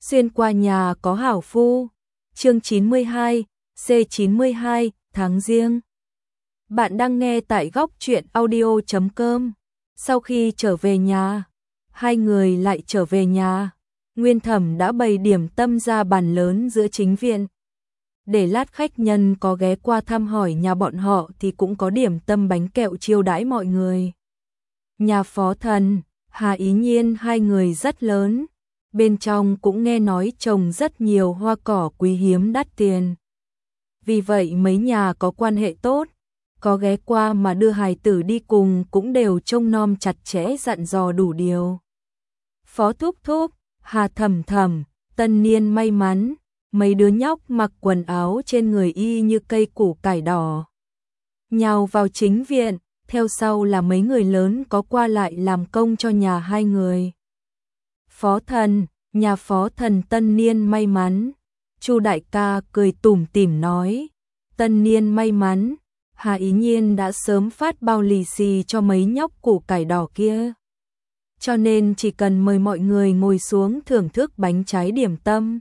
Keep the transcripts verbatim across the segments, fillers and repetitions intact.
Xuyên qua nhà có hảo phu. Chương chín mươi hai, C chín mươi hai, tháng riêng. Bạn đang nghe tại góc truyện audio chấm com. Sau khi trở về nhà, hai người lại trở về nhà. Nguyên Thẩm đã bày điểm tâm ra bàn lớn giữa chính viện. Để lát khách nhân có ghé qua thăm hỏi nhà bọn họ thì cũng có điểm tâm bánh kẹo chiêu đãi mọi người. Nhà Phó Thần, Hà Ý Nhiên hai người rất lớn. Bên trong cũng nghe nói trồng rất nhiều hoa cỏ quý hiếm đắt tiền. Vì vậy mấy nhà có quan hệ tốt, có ghé qua mà đưa hài tử đi cùng cũng đều trông nom chặt chẽ dặn dò đủ điều. Phó Thúc Thúc, Hà Thẩm Thẩm, Tân Niên may mắn, mấy đứa nhóc mặc quần áo trên người y như cây củ cải đỏ. Nhào vào chính viện, theo sau là mấy người lớn có qua lại làm công cho nhà hai người. Phó Thần, nhà Phó Thần Tân Niên may mắn. Chu đại ca cười tủm tỉm nói, Tân Niên may mắn, Hà Ý Nhiên đã sớm phát bao lì xì cho mấy nhóc củ cải đỏ kia. Cho nên chỉ cần mời mọi người ngồi xuống thưởng thức bánh trái điểm tâm.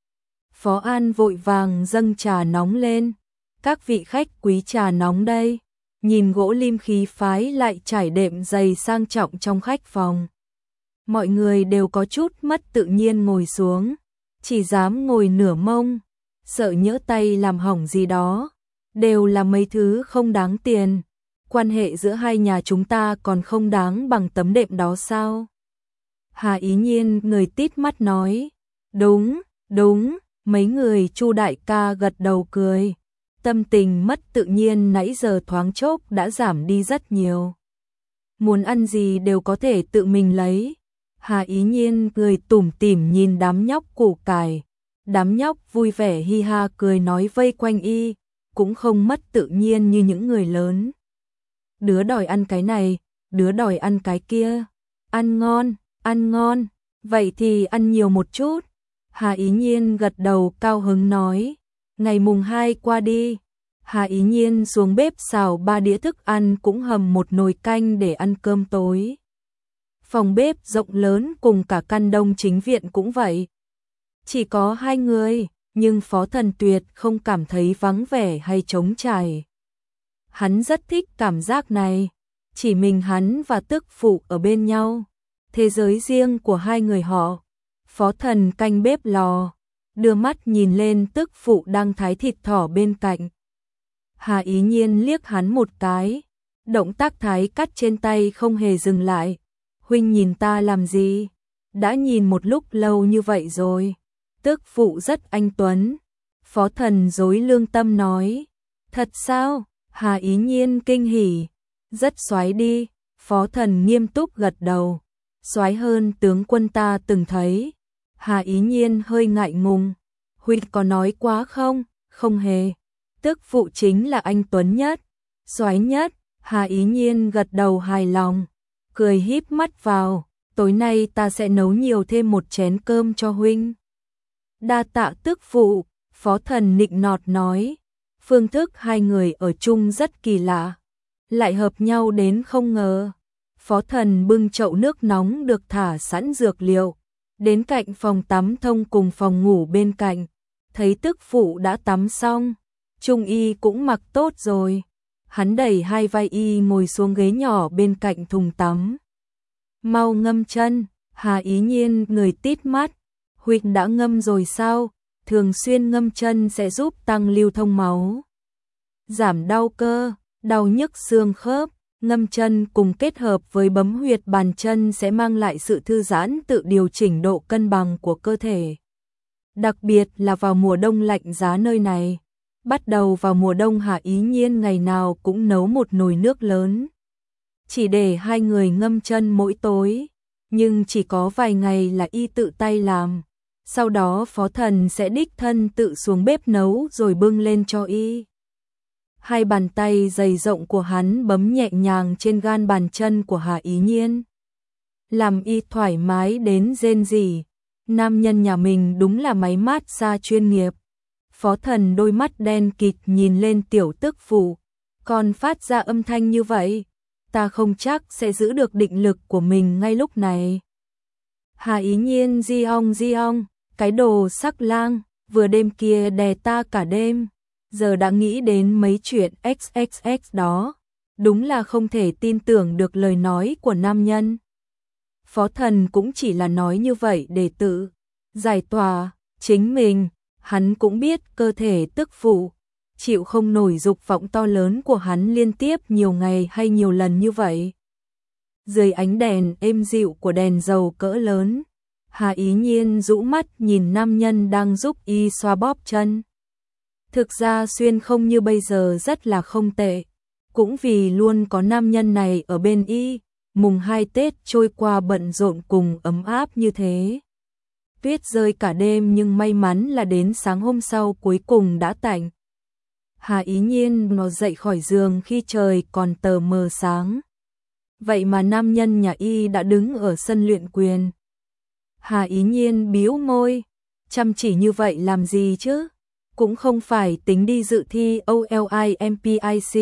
Phó An vội vàng dâng trà nóng lên, các vị khách quý trà nóng đây. Nhìn gỗ lim khí phái lại trải đệm dày sang trọng trong khách phòng. Mọi người đều có chút mất tự nhiên ngồi xuống, chỉ dám ngồi nửa mông, sợ nhỡ tay làm hỏng gì đó, đều là mấy thứ không đáng tiền. Quan hệ giữa hai nhà chúng ta còn không đáng bằng tấm đệm đó sao? Hà Ý Nhiên người tít mắt nói, đúng, đúng, mấy người Chu đại ca gật đầu cười. Tâm tình mất tự nhiên nãy giờ thoáng chốc đã giảm đi rất nhiều. Muốn ăn gì đều có thể tự mình lấy. Hà Ý Nhiên cười tủm tỉm nhìn đám nhóc củ cải. Đám nhóc vui vẻ hi ha cười nói vây quanh y, cũng không mất tự nhiên như những người lớn. Đứa đòi ăn cái này, đứa đòi ăn cái kia. Ăn ngon, ăn ngon, vậy thì ăn nhiều một chút. Hà Ý Nhiên gật đầu cao hứng nói. Ngày mùng hai qua đi, Hà Ý Nhiên xuống bếp xào ba đĩa thức ăn cũng hầm một nồi canh để ăn cơm tối. Phòng bếp rộng lớn cùng cả căn đông chính viện cũng vậy. Chỉ có hai người, nhưng Phó Thần tuyệt không cảm thấy vắng vẻ hay trống trải. Hắn rất thích cảm giác này, chỉ mình hắn và tức phụ ở bên nhau. Thế giới riêng của hai người họ. Phó Thần canh bếp lò, đưa mắt nhìn lên tức phụ đang thái thịt thỏ bên cạnh. Hà Ý Nhiên liếc hắn một cái, động tác thái cắt trên tay không hề dừng lại. Huynh nhìn ta làm gì? Đã nhìn một lúc lâu như vậy rồi. Tức phụ rất anh tuấn. Phó Thần dối lương tâm nói. Thật sao? Hà Ý Nhiên kinh hỉ. Rất xoái đi. Phó Thần nghiêm túc gật đầu. Xoái hơn tướng quân ta từng thấy. Hà Ý Nhiên hơi ngại ngùng. Huynh có nói quá không? Không hề. Tức phụ chính là anh tuấn nhất, xoái nhất. Hà Ý Nhiên gật đầu hài lòng, cười híp mắt vào. Tối nay ta sẽ nấu nhiều thêm một chén cơm cho huynh. Đa tạ tức phụ, Phó Thần nịnh nọt nói. Phương thức hai người ở chung rất kỳ lạ, lại hợp nhau đến không ngờ. Phó Thần bưng chậu nước nóng được thả sẵn dược liệu đến cạnh phòng tắm thông cùng phòng ngủ bên cạnh, thấy tức phụ đã tắm xong, Trung y cũng mặc tốt rồi. Hắn đẩy hai vai y ngồi xuống ghế nhỏ bên cạnh thùng tắm. Mau ngâm chân. Hà Ý Nhiên người tít mắt. Huynh đã ngâm rồi sao? Thường xuyên ngâm chân sẽ giúp tăng lưu thông máu, giảm đau cơ, đau nhức xương khớp. Ngâm chân cùng kết hợp với bấm huyệt bàn chân sẽ mang lại sự thư giãn, tự điều chỉnh độ cân bằng của cơ thể. Đặc biệt là vào mùa đông lạnh giá nơi này. Bắt đầu vào mùa đông Hà Ý Nhiên ngày nào cũng nấu một nồi nước lớn, chỉ để hai người ngâm chân mỗi tối. Nhưng chỉ có vài ngày là y tự tay làm. Sau đó Phó Thần sẽ đích thân tự xuống bếp nấu rồi bưng lên cho y. Hai bàn tay dày rộng của hắn bấm nhẹ nhàng trên gan bàn chân của Hà Ý Nhiên, làm y thoải mái đến rên rỉ. Nam nhân nhà mình đúng là máy mát xa chuyên nghiệp. Phó Thần đôi mắt đen kịt nhìn lên tiểu tức phụ, còn phát ra âm thanh như vậy, ta không chắc sẽ giữ được định lực của mình ngay lúc này. Hà Ý Nhiên di ong di ong, cái đồ sắc lang, vừa đêm kia đè ta cả đêm, giờ đã nghĩ đến mấy chuyện x x x đó, đúng là không thể tin tưởng được lời nói của nam nhân. Phó Thần cũng chỉ là nói như vậy để tự giải tỏa chính mình, hắn cũng biết cơ thể tức phụ chịu không nổi dục vọng to lớn của hắn liên tiếp nhiều ngày hay nhiều lần như vậy. Dưới ánh đèn êm dịu của đèn dầu cỡ lớn, Hà Ý Nhiên rũ mắt nhìn nam nhân đang giúp y xoa bóp chân. Thực ra xuyên không như bây giờ rất là không tệ, cũng vì luôn có nam nhân này ở bên y, mùng hai Tết trôi qua bận rộn cùng ấm áp như thế. Tuyết rơi cả đêm nhưng may mắn là đến sáng hôm sau cuối cùng đã tạnh. Hà Ý Nhiên nó dậy khỏi giường khi trời còn tờ mờ sáng. Vậy mà nam nhân nhà y đã đứng ở sân luyện quyền. Hà Ý Nhiên bĩu môi, chăm chỉ như vậy làm gì chứ? Cũng không phải tính đi dự thi Olympic.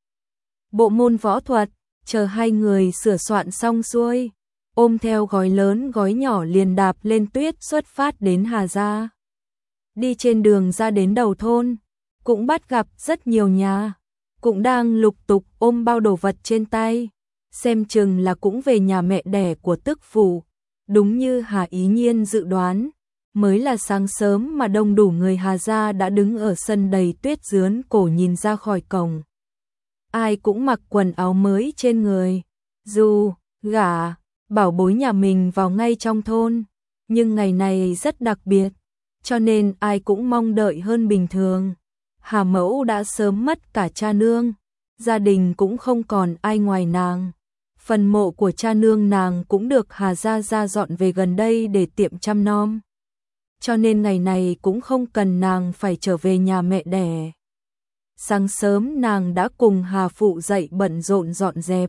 Bộ môn võ thuật, chờ hai người sửa soạn xong xuôi, ôm theo gói lớn gói nhỏ liền đạp lên tuyết xuất phát đến Hà Gia. Đi trên đường ra đến đầu thôn, cũng bắt gặp rất nhiều nhà, cũng đang lục tục ôm bao đồ vật trên tay, xem chừng là cũng về nhà mẹ đẻ của tức phụ. Đúng như Hà Ý Nhiên dự đoán, mới là sáng sớm mà đông đủ người Hà Gia đã đứng ở sân đầy tuyết rướn cổ nhìn ra khỏi cổng. Ai cũng mặc quần áo mới trên người, dù gả bảo bối nhà mình vào ngay trong thôn, nhưng ngày này rất đặc biệt, cho nên ai cũng mong đợi hơn bình thường. Hà mẫu đã sớm mất cả cha nương, gia đình cũng không còn ai ngoài nàng. Phần mộ của cha nương nàng cũng được Hà Gia Gia dọn về gần đây để tiệm chăm nom, cho nên ngày này cũng không cần nàng phải trở về nhà mẹ đẻ. Sáng sớm nàng đã cùng Hà phụ dậy bận rộn dọn dẹp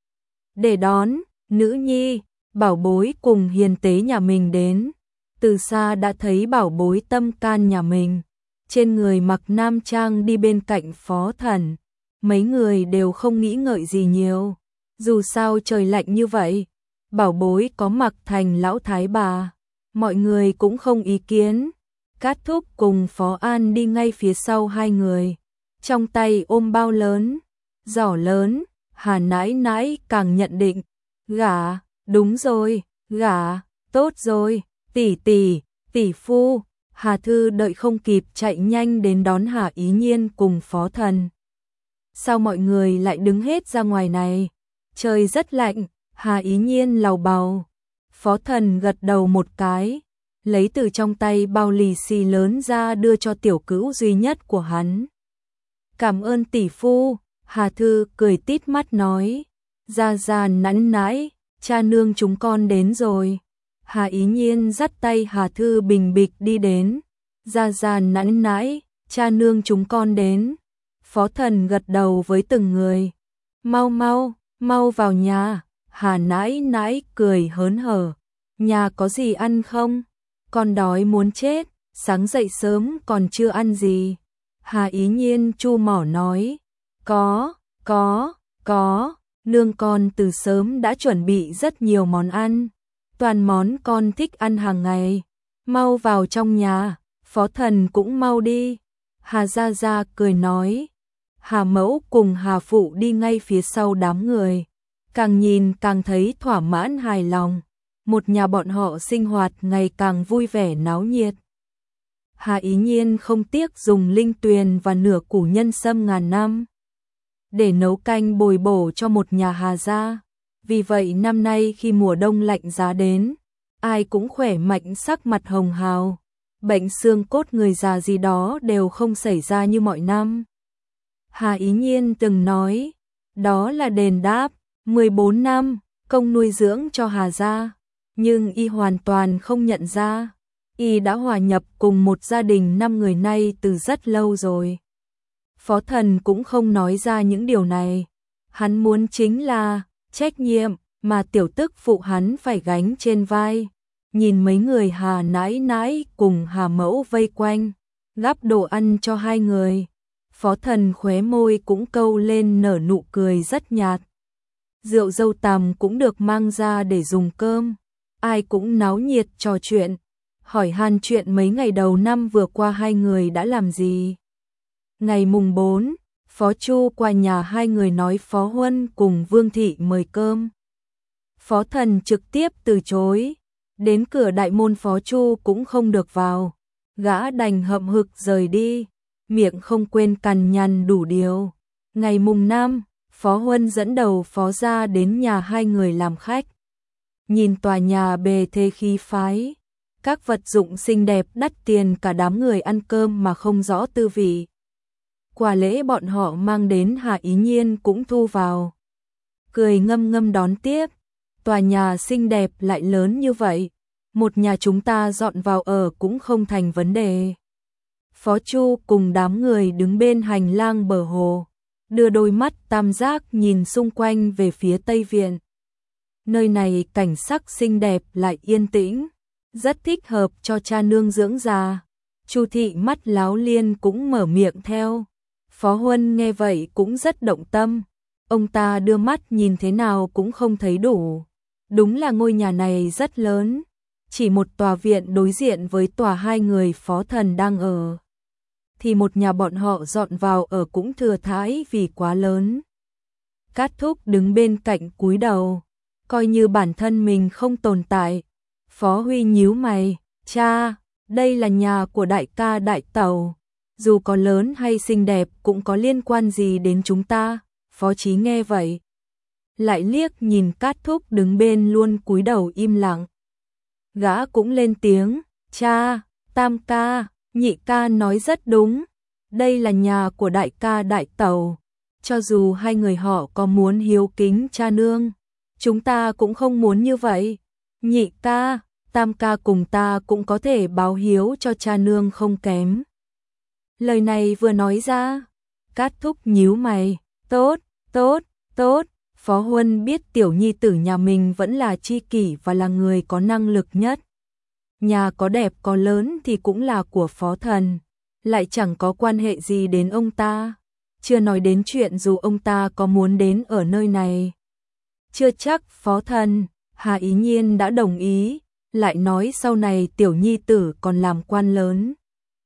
để đón nữ nhi, bảo bối cùng hiền tế nhà mình đến. Từ xa đã thấy bảo bối tâm can nhà mình, trên người mặc nam trang đi bên cạnh Phó Thần. Mấy người đều không nghĩ ngợi gì nhiều, dù sao trời lạnh như vậy, bảo bối có mặc thành lão thái bà, mọi người cũng không ý kiến. Cát Thúc cùng Phó An đi ngay phía sau hai người, trong tay ôm bao lớn, giỏ lớn. Hà nãi nãi càng nhận định, gả, đúng rồi, gả, tốt rồi, tỷ tỷ, tỷ phu. Hà Thư đợi không kịp chạy nhanh đến đón Hà Ý Nhiên cùng Phó Thần. Sao mọi người lại đứng hết ra ngoài này? Trời rất lạnh, Hà Ý Nhiên lầu bầu. Phó Thần gật đầu một cái, lấy từ trong tay bao lì xì lớn ra đưa cho tiểu cữu duy nhất của hắn. Cảm ơn tỷ phu. Hà Thư cười tít mắt nói, Gia Gia nãn nãi, cha nương chúng con đến rồi. Hà Ý Nhiên dắt tay Hà Thư bình bịch đi đến, Gia Gia nãn nãi, cha nương chúng con đến. Phó Thần gật đầu với từng người, mau mau, mau vào nhà. Hà nãi nãi cười hớn hở, nhà có gì ăn không? Con đói muốn chết, sáng dậy sớm còn chưa ăn gì. Hà Ý Nhiên chu mỏ nói, có, có, có, nương con từ sớm đã chuẩn bị rất nhiều món ăn, toàn món con thích ăn hàng ngày. Mau vào trong nhà, Phó Thần cũng mau đi. Hà Gia Gia cười nói. Hà mẫu cùng Hà phụ đi ngay phía sau đám người, càng nhìn càng thấy thỏa mãn hài lòng. Một nhà bọn họ sinh hoạt ngày càng vui vẻ náo nhiệt. Hà Ý Nhiên không tiếc dùng linh tuyền và nửa củ nhân sâm ngàn năm để nấu canh bồi bổ cho một nhà Hà Gia. Vì vậy năm nay khi mùa đông lạnh giá đến, ai cũng khỏe mạnh, sắc mặt hồng hào, bệnh xương cốt người già gì đó đều không xảy ra như mọi năm. Hà Ý Nhiên từng nói, đó là đền đáp mười bốn năm công nuôi dưỡng cho Hà Gia, nhưng y hoàn toàn không nhận ra, y đã hòa nhập cùng một gia đình năm người nay từ rất lâu rồi. Phó Thần cũng không nói ra những điều này, hắn muốn chính là trách nhiệm mà tiểu tức phụ hắn phải gánh trên vai. Nhìn mấy người Hà nãi nãi cùng Hà mẫu vây quanh, gắp đồ ăn cho hai người, Phó Thần khóe môi cũng câu lên nở nụ cười rất nhạt. Rượu dâu tằm cũng được mang ra để dùng cơm, ai cũng náo nhiệt trò chuyện. hỏi han chuyện mấy ngày đầu năm vừa qua hai người đã làm gì. Ngày mùng bốn, Phó Chu qua nhà hai người nói Phó Huân cùng Vương Thị mời cơm. Phó Thần trực tiếp từ chối, đến cửa đại môn Phó Chu cũng không được vào, gã đành hậm hực rời đi, miệng không quên cằn nhằn đủ điều. Ngày mùng năm, Phó Huân dẫn đầu Phó gia đến nhà hai người làm khách. Nhìn tòa nhà bề thế khí phái, các vật dụng xinh đẹp đắt tiền, cả đám người ăn cơm mà không rõ tư vị. Quà lễ bọn họ mang đến Hạ Ý Nhiên cũng thu vào, cười ngâm ngâm đón tiếp. Tòa nhà xinh đẹp lại lớn như vậy, một nhà chúng ta dọn vào ở cũng không thành vấn đề. Phó Chu cùng đám người đứng bên hành lang bờ hồ, đưa đôi mắt tam giác nhìn xung quanh về phía Tây Viện. Nơi này cảnh sắc xinh đẹp lại yên tĩnh, rất thích hợp cho cha nương dưỡng già. Chu Thị mắt láo liên cũng mở miệng theo. Phó Huân nghe vậy cũng rất động tâm. Ông ta đưa mắt nhìn thế nào cũng không thấy đủ. Đúng là ngôi nhà này rất lớn, chỉ một tòa viện đối diện với tòa hai người Phó Thần đang ở, thì một nhà bọn họ dọn vào ở cũng thừa thãi vì quá lớn. Cát Thúc đứng bên cạnh cúi đầu, coi như bản thân mình không tồn tại. Phó Huy nhíu mày, cha, đây là nhà của đại ca đại tẩu, dù có lớn hay xinh đẹp cũng có liên quan gì đến chúng ta. Phó Chí nghe vậy, lại liếc nhìn Cát Thúc đứng bên luôn cúi đầu im lặng. Gã cũng lên tiếng, cha, tam ca, nhị ca nói rất đúng, đây là nhà của đại ca đại tẩu, cho dù hai người họ có muốn hiếu kính cha nương, chúng ta cũng không muốn như vậy. Nhị ca, tam ca cùng ta cũng có thể báo hiếu cho cha nương không kém. Lời này vừa nói ra, Cát Thúc nhíu mày, tốt, tốt, tốt. Phó Huân biết tiểu nhi tử nhà mình vẫn là tri kỷ và là người có năng lực nhất. Nhà có đẹp có lớn thì cũng là của Phó Thần, lại chẳng có quan hệ gì đến ông ta. Chưa nói đến chuyện dù ông ta có muốn đến ở nơi này, chưa chắc Phó Thần, Hà Ý Nhiên đã đồng ý, lại nói sau này tiểu nhi tử còn làm quan lớn,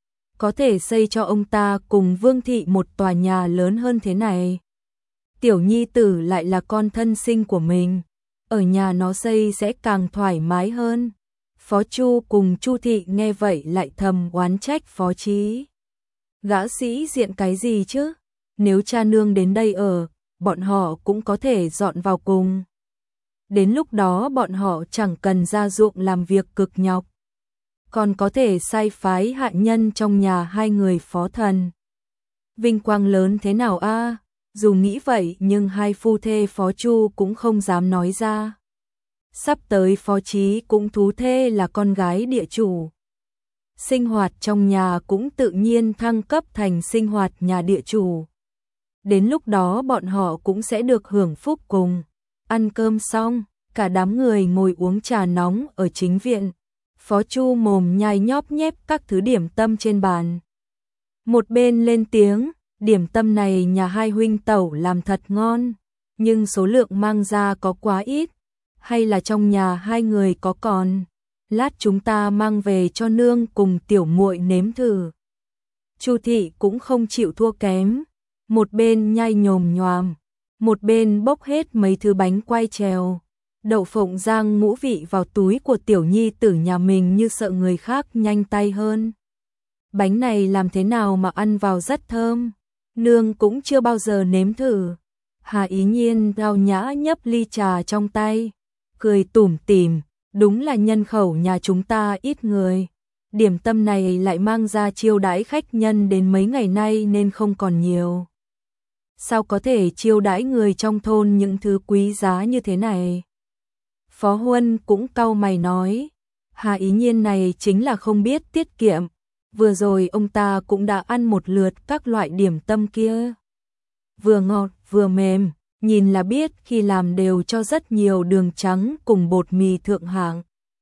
có thể xây cho ông ta cùng Vương Thị một tòa nhà lớn hơn thế này. Tiểu nhi tử lại là con thân sinh của mình, ở nhà nó xây sẽ càng thoải mái hơn. Phó Chu cùng Chu Thị nghe vậy lại thầm oán trách Phó Chí. Gã sĩ diện cái gì chứ? Nếu cha nương đến đây ở, bọn họ cũng có thể dọn vào cùng. Đến lúc đó bọn họ chẳng cần ra ruộng làm việc cực nhọc, còn có thể sai phái hạ nhân trong nhà hai người Phó Thần. Vinh quang lớn thế nào a? À? Dù nghĩ vậy nhưng hai phu thê Phó Chu cũng không dám nói ra. Sắp tới Phó Chí cũng thú thê là con gái địa chủ. Sinh hoạt trong nhà cũng tự nhiên thăng cấp thành sinh hoạt nhà địa chủ. Đến lúc đó bọn họ cũng sẽ được hưởng phúc cùng. Ăn cơm xong, cả đám người ngồi uống trà nóng ở chính viện. Phó Chu mồm nhai nhóp nhép các thứ điểm tâm trên bàn. Một bên lên tiếng, điểm tâm này nhà hai huynh tẩu làm thật ngon, nhưng số lượng mang ra có quá ít, hay là trong nhà hai người có còn, lát chúng ta mang về cho nương cùng tiểu muội nếm thử. Chu Thị cũng không chịu thua kém, một bên nhai nhồm nhoàm, một bên bốc hết mấy thứ bánh quai trèo, đậu phộng rang ngũ vị vào túi của tiểu nhi tử nhà mình như sợ người khác nhanh tay hơn. Bánh này làm thế nào mà ăn vào rất thơm, nương cũng chưa bao giờ nếm thử. Hà Ý Nhiên gao nhã nhấp ly trà trong tay, cười tủm tỉm, đúng là nhân khẩu nhà chúng ta ít người. Điểm tâm này lại mang ra chiêu đãi khách nhân đến mấy ngày nay nên không còn nhiều. Sao có thể chiêu đãi người trong thôn những thứ quý giá như thế này? Phó Huân cũng cau mày nói, Hà Ý Nhiên này chính là không biết tiết kiệm. Vừa rồi ông ta cũng đã ăn một lượt các loại điểm tâm kia. Vừa ngọt vừa mềm, nhìn là biết khi làm đều cho rất nhiều đường trắng cùng bột mì thượng hạng.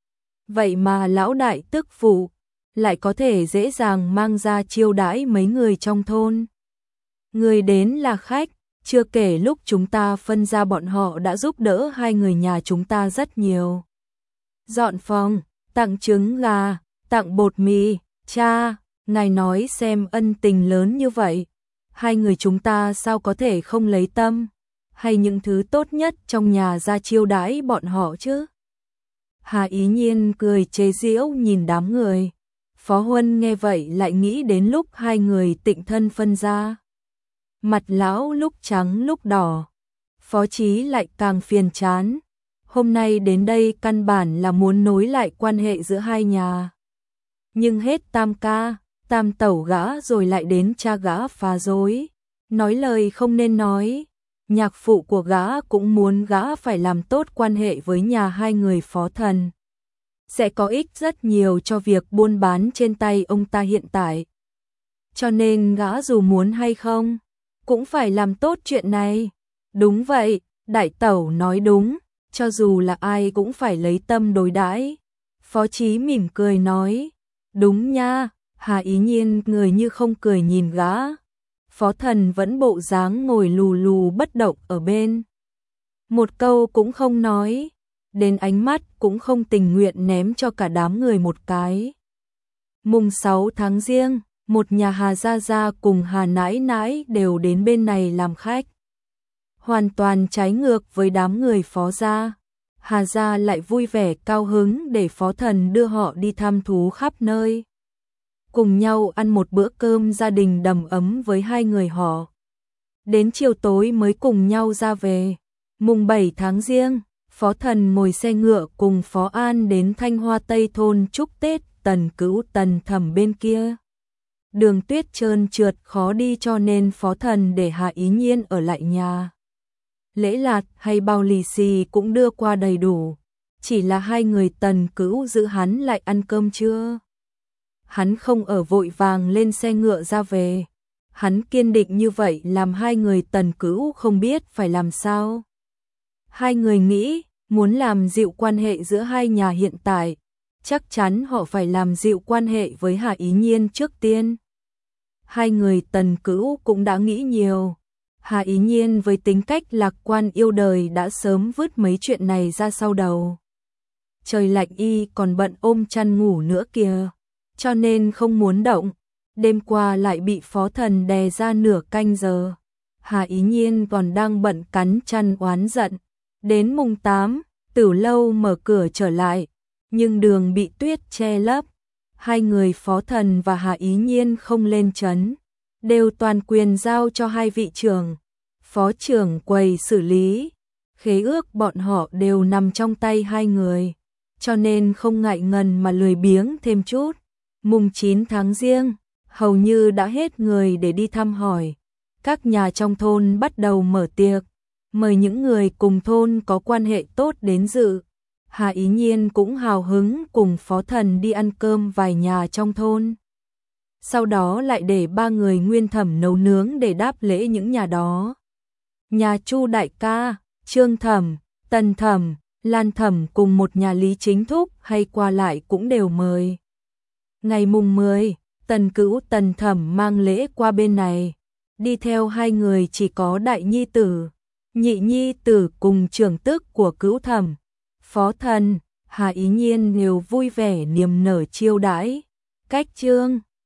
Vậy mà lão đại tức phụ lại có thể dễ dàng mang ra chiêu đãi mấy người trong thôn. Người đến là khách, chưa kể lúc chúng ta phân ra bọn họ đã giúp đỡ hai người nhà chúng ta rất nhiều. Dọn phòng, tặng trứng gà, tặng bột mì, cha, ngài nói xem ân tình lớn như vậy, hai người chúng ta sao có thể không lấy tâm, hay những thứ tốt nhất trong nhà ra chiêu đãi bọn họ chứ. Hà Ý Nhiên cười chế giễu nhìn đám người. Phó Huân nghe vậy lại nghĩ đến lúc hai người tịnh thân phân ra. Mặt lão lúc trắng lúc đỏ. Phó Chí lại càng phiền chán. Hôm nay đến đây căn bản là muốn nối lại quan hệ giữa hai nhà. Nhưng hết tam ca, tam tẩu gã rồi lại đến cha gã phá rối. Nói lời không nên nói. Nhạc phụ của gã cũng muốn gã phải làm tốt quan hệ với nhà hai người Phó Thần. Sẽ có ích rất nhiều cho việc buôn bán trên tay ông ta hiện tại. Cho nên gã dù muốn hay không, cũng phải làm tốt chuyện này. Đúng vậy, đại tẩu nói đúng, cho dù là ai cũng phải lấy tâm đối đãi. Phó Chí mỉm cười nói, đúng nha. Hà Ý Nhiên người như không cười nhìn gã. Phó Thần vẫn bộ dáng ngồi lù lù bất động ở bên. Một câu cũng không nói, đến ánh mắt cũng không tình nguyện ném cho cả đám người một cái. Mùng sáu tháng Giêng, một nhà Hà Gia Gia cùng Hà Nãi Nãi đều đến bên này làm khách. Hoàn toàn trái ngược với đám người Phó Gia. Hà Gia lại vui vẻ cao hứng để Phó Thần đưa họ đi thăm thú khắp nơi. Cùng nhau ăn một bữa cơm gia đình đầm ấm với hai người họ. Đến chiều tối mới cùng nhau ra về. Mùng bảy tháng Giêng, Phó Thần ngồi xe ngựa cùng Phó An đến Thanh Hoa Tây thôn chúc Tết Tần Cữu Tần Thẩm bên kia. Đường tuyết trơn trượt khó đi cho nên Phó Thần để Hà Ý Nhiên ở lại nhà. Lễ lạt hay bao lì xì cũng đưa qua đầy đủ. Chỉ là hai người Tần Cữu giữ hắn lại ăn cơm trưa. Hắn không ở vội vàng lên xe ngựa ra về. Hắn kiên định như vậy làm hai người Tần Cữu không biết phải làm sao. Hai người nghĩ, muốn làm dịu quan hệ giữa hai nhà hiện tại, chắc chắn họ phải làm dịu quan hệ với Hà Ý Nhiên trước tiên. Hai người Tần Cữu cũng đã nghĩ nhiều. Hà Ý Nhiên với tính cách lạc quan yêu đời đã sớm vứt mấy chuyện này ra sau đầu. Trời lạnh y còn bận ôm chăn ngủ nữa kìa, cho nên không muốn động. Đêm qua lại bị Phó Thần đè ra nửa canh giờ. Hà Ý Nhiên còn đang bận cắn chăn oán giận. Đến mùng tám, Tử Lâu mở cửa trở lại, nhưng đường bị tuyết che lấp. Hai người Phó Thần và Hà Ý Nhiên không lên trấn, đều toàn quyền giao cho hai vị trưởng, phó trưởng quầy xử lý. Khế ước bọn họ đều nằm trong tay hai người, cho nên không ngại ngần mà lười biếng thêm chút. Mùng chín tháng Giêng, hầu như đã hết người để đi thăm hỏi. Các nhà trong thôn bắt đầu mở tiệc, mời những người cùng thôn có quan hệ tốt đến dự. Hà Ý Nhiên cũng hào hứng cùng Phó Thần đi ăn cơm vài nhà trong thôn. Sau đó lại để ba người Nguyên Thẩm nấu nướng để đáp lễ những nhà đó. Nhà Chu đại ca, Trương Thẩm, Tần Thẩm, Lan Thẩm cùng một nhà Lý Chính Thúc hay qua lại cũng đều mời. Ngày mùng mười, Tần Cữu Tần Thẩm mang lễ qua bên này. Đi theo hai người chỉ có đại nhi tử, nhị nhi tử cùng trưởng tức của Cữu Thẩm. Phó Thần, Hà Ý Nhiên đều vui vẻ niềm nở chiêu đãi. Cách Trương